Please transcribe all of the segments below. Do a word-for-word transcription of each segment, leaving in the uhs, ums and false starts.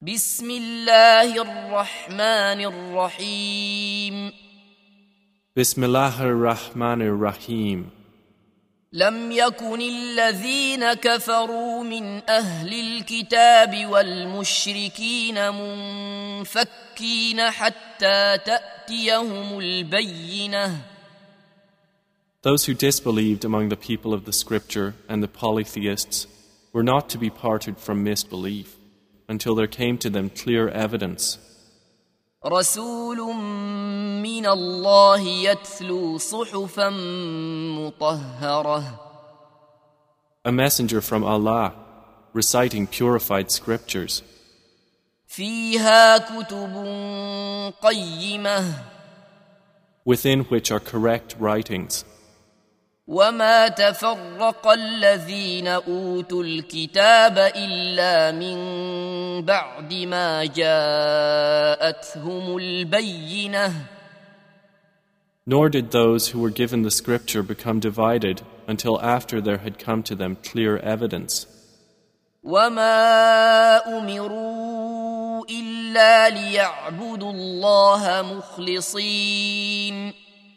بسم الله الرحمن الرحيم Bismillah ar-Rahman ar-Rahim. لم يكن الذين كفروا من أهل الكتاب والمشركين منفكين حتى تأتيهم البينة. Those who disbelieved among the people of the scripture and the polytheists were not to be parted from misbelief until there came to them clear evidence. رسول من الله يتلو صحفا مطهرة. A messenger from Allah reciting purified scriptures. فيها كتب قيمة. Within which are correct writings. وما تفرق الذين أوتوا الكتاب إلا من بعد ما جاءتهم البينة. Nor did those who were given the scripture become divided until after there had come to them clear evidence. وما أمروا إلا ليعبدوا الله مخلصين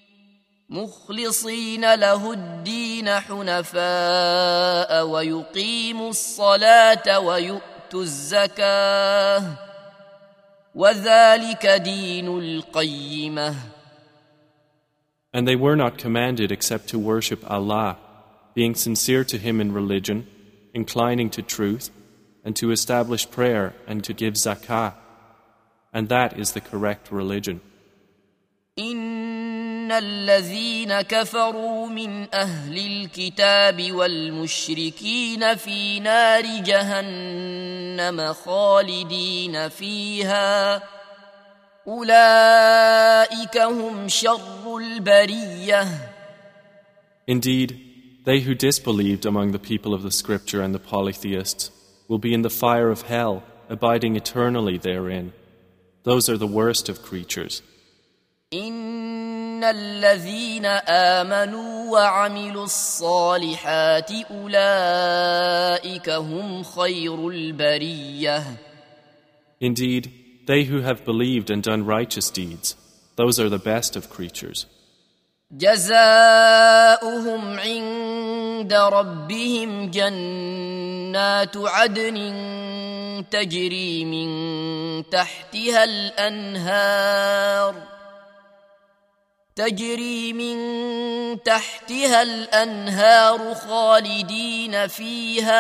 مخلصين له الدين حنفاء ويقيموا الصلاة ويؤتوا الزكاة وذلك دين القيمة. And they were not commanded except to worship Allah, being sincere to Him in religion, inclining to truth, and to establish prayer and to give zakah. And that is the correct religion. إن الذين كفروا من أهل الكتاب والمشركين في نار جهنم خالدين فيها أولئك هم شر البرية. Indeed, they who disbelieved among the people of the scripture and the polytheists will be in the fire of hell, abiding eternally therein. Those are the worst of creatures. إن الذين آمنوا وعملوا الصالحات أولئك هم خير البرية. Indeed, they who have believed and done righteous deeds, those are the best of creatures. جزاؤهم عند ربهم جنات عدن تجري من تحتها الأنهار تجري من تحتها الأنهار خالدين فيها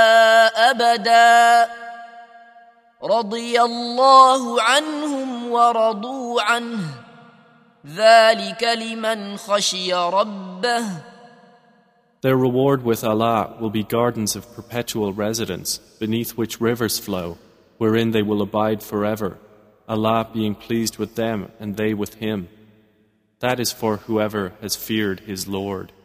أبدا رضي الله عنهم ورضوا عنه ذلك لمن خشي ربه. Their reward with Allah will be gardens of perpetual residence, beneath which rivers flow, wherein they will abide forever, Allah being pleased with them and they with Him. That is for whoever has feared his Lord.